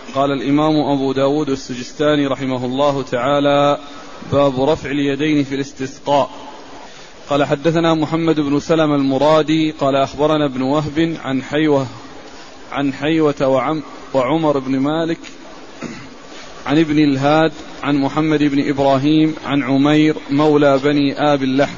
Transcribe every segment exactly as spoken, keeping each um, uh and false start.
قال الإمام أبو داود السجستاني رحمه الله تعالى: باب رفع اليدين في الاستسقاء. قال حدثنا محمد بن سلمة المرادي قال أخبرنا ابن وهب عن حيوة عن حيوة وعم وعمر بن مالك عن ابن الهاد عن محمد بن إبراهيم عن عمير مولى بني آب اللحم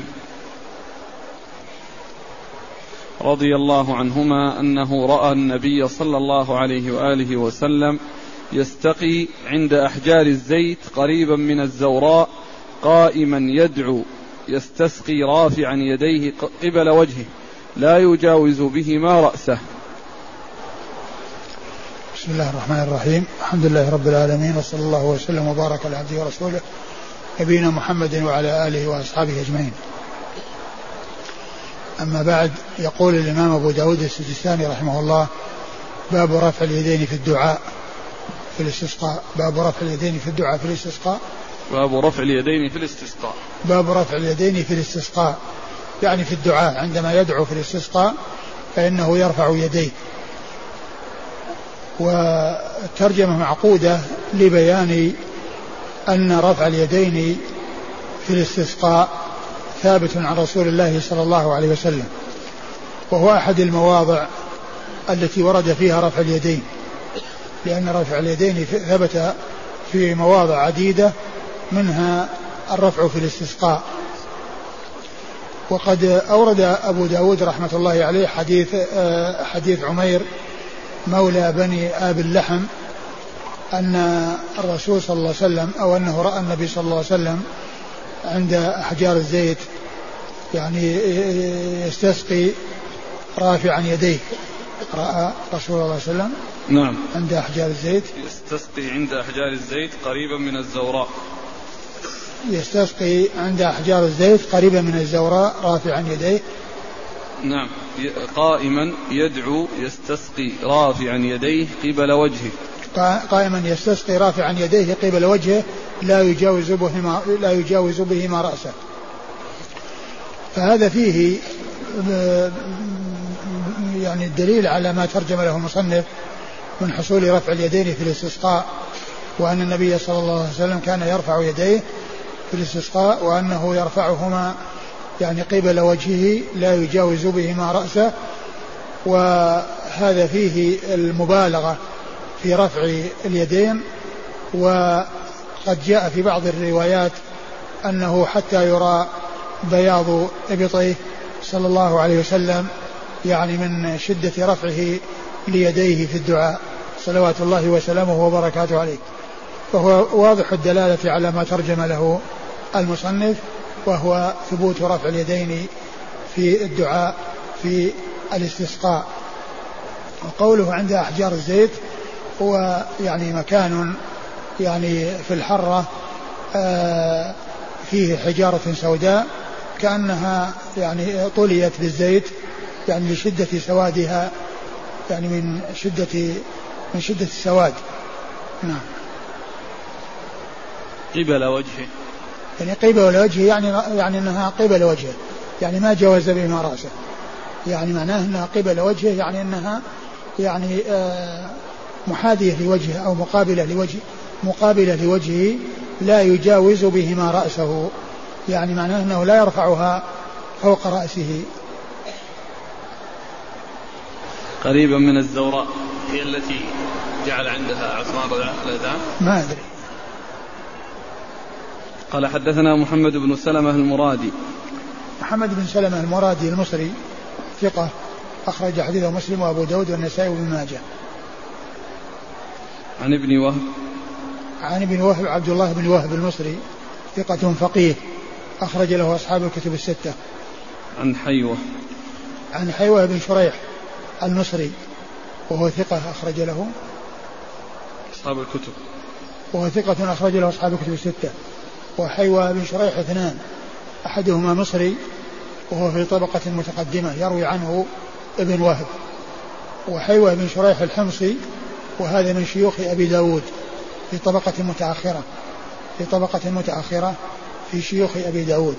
رضي الله عنهما أنه رأى النبي صلى الله عليه وآله وسلم يستقي عند أحجار الزيت قريبا من الزوراء قائما يدعو يستسقي رافعا يديه قبل وجهه لا يجاوز بهما رأسه. بسم الله الرحمن الرحيم. الحمد لله رب العالمين، وصلى الله وسلم وبارك على عبده ورسوله نبينا محمد وعلى آله وأصحابه أجمعين. أما بعد، يقول الإمام أبو داود السجستاني رحمه الله: باب رفع اليدين في الدعاء في الاستسقاء. باب رفع اليدين في الدعاء في الاستسقاء. باب رفع اليدين في الاستسقاء. باب رفع اليدين في الاستسقاء، يعني في الدعاء عندما يدعو في الاستسقاء فإنه يرفع يديه. والترجمة معقودة لبيان أن رفع اليدين في الاستسقاء ثابت عن رسول الله صلى الله عليه وسلم، وهو أحد المواضع التي ورد فيها رفع اليدين، لأن رفع اليدين ثبت في مواضع عديدة منها الرفع في الاستسقاء. وقد أورد أبو داود رحمة الله عليه حديث حديث عمير مولى بني آب اللحم أن الرسول صلى الله عليه وسلم أو أنه رأى النبي صلى الله عليه وسلم عند أحجار الزيت يعني يستسقي رافعا يديه. رأى رسول الله صلى الله عليه وسلم نعم عند أحجار الزيت يستسقي عند أحجار الزيت قريبا من الزوراء يستسقي عند أحجار الزيت قريبا من الزوراء رافعا يديه. نعم قائما يدعو يستسقي رافعا يديه قبل وجهه. قائما يستسقي رافعا يديه قبل وجهه لا يجاوز بهما لا يجاوز بهما رأسه. فهذا فيه يعني الدليل على ما ترجم له المصنف من حصول رفع اليدين في الاستسقاء، وأن النبي صلى الله عليه وسلم كان يرفع يديه في الاستسقاء وأنه يرفعهما يعني قبل وجهه لا يجاوز بهما رأسه. وهذا فيه المبالغة في رفع اليدين، وقد جاء في بعض الروايات أنه حتى يرى بياض إبطيه صلى الله عليه وسلم يعني من شدة رفعه ليديه في الدعاء صلوات الله وسلامه وبركاته عليه. فهو واضح الدلالة على ما ترجم له المصنف، وهو ثبوت رفع اليدين في الدعاء في الاستسقاء. وقوله عند أحجار الزيت هو يعني مكان يعني في الحرة آه فيه حجارة سوداء كأنها يعني طليت بالزيت يعني لشدة سوادها، يعني من شدة من شدة السواد. نعم. قبل وجهه يعني قبل وجهه يعني يعني انها قبل وجهه يعني ما جاوز بهما رأسه، يعني معناه انها قبل وجهه يعني انها يعني آه محاذية لوجهه او مقابلة لوجه مقابلة لوجهه لا يجاوز بهما رأسه، يعني معناه انه لا يرفعها فوق رأسه. قريبا من الزوراء هي التي جعل عندها عثمان الأذان ما أدري. قال حدثنا محمد بن سلمة المرادي. محمد بن سلمة المرادي المصري ثقة أخرج حديثه مسلم وأبو داود والنسائي وابن ماجه. عن ابن وهب عن ابن وهب عبد الله بن وهب المصري ثقة فقيه أخرج له أصحاب الكتب الستة. عن حيوة عن حيوة بن شريح المصري وهو ثقة أخرج له أصحاب الكتب وهو ثقة أخرج له أصحاب الكتب الستة. وحيوة بن شريح اثنان، أحدهما مصري وهو في طبقة متقدمة يروي عنه ابن وهب، وحيوة بن شريح الحمصي وهذا من شيوخ أبي داود في طبقة متأخرة في طبقة متأخرة في شيوخ أبي داود.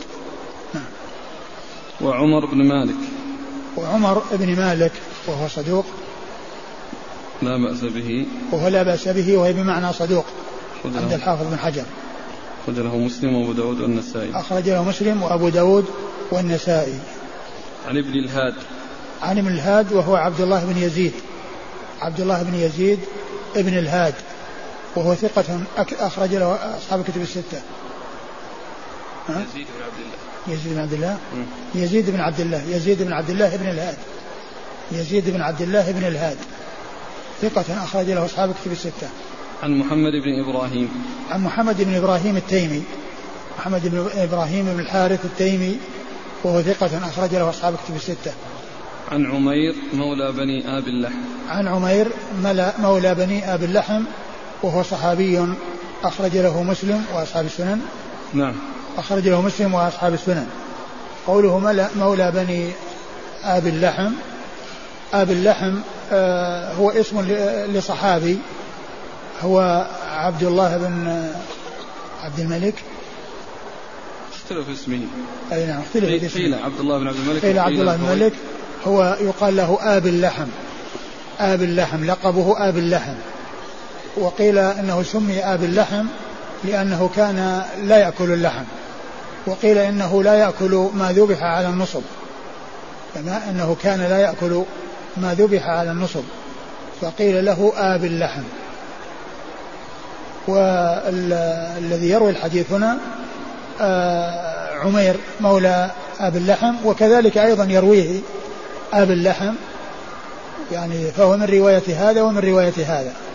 وعمر بن مالك وعمر بن مالك وهو صدوق لا بأس به وهو لا بأس به وهي بمعنى صدوق عند الحافظ بن حجر. أخرج له مسلم وأبو داود والنسائي. أخرج له مسلم وأبو داود والنسائي. عن ابن الهاد. عن ابن الهاد وهو عبد الله بن يزيد عبد الله بن يزيد ابن الهاد وهو ثقة أخرج له أصحاب الكتب الستة. يزيد بن عبد الله. يزيد بن عبد الله. يزيد بن عبد الله يزيد بن عبد الله ابن الهاد يزيد بن عبد الله ابن الهاد ثقة أخرج له أصحاب الكتب الستة. عن محمد بن إبراهيم. عن محمد بن إبراهيم التيمي محمد بن إبراهيم بن الحارث التيمي وهو ثقة أخرج له أصحاب الكتب الستة. عن عمير مولى بني آب اللحم. عن عمير مولى بني آب اللحم وهو صحابي أخرج له مسلم وأصحاب السنن. نعم. أخرج له مسلم وأصحاب السنن. قوله مولى بني آب اللحم آب اللحم آه هو اسم لصحابي هو عبد الله بن عبد الملك. اختلف اسمه. أي نعم اختلف اسمه. قيل عبد الله بن عبد الملك. قيل عبد الله بن الملك هو يقال له آب اللحم آب اللحم لقبه آب اللحم. وقيل أنه سمي آب اللحم لأنه كان لا يأكل اللحم. وقيل إنه لا يأكل ما ذبح على النصب كما أنه كان لا يأكل ما ذبح على النصب فقيل له آب اللحم. والذي يروي الحديث هنا عمير مولى آب اللحم وكذلك أيضا يرويه آب اللحم يعني فهو من رواية هذا ومن رواية هذا.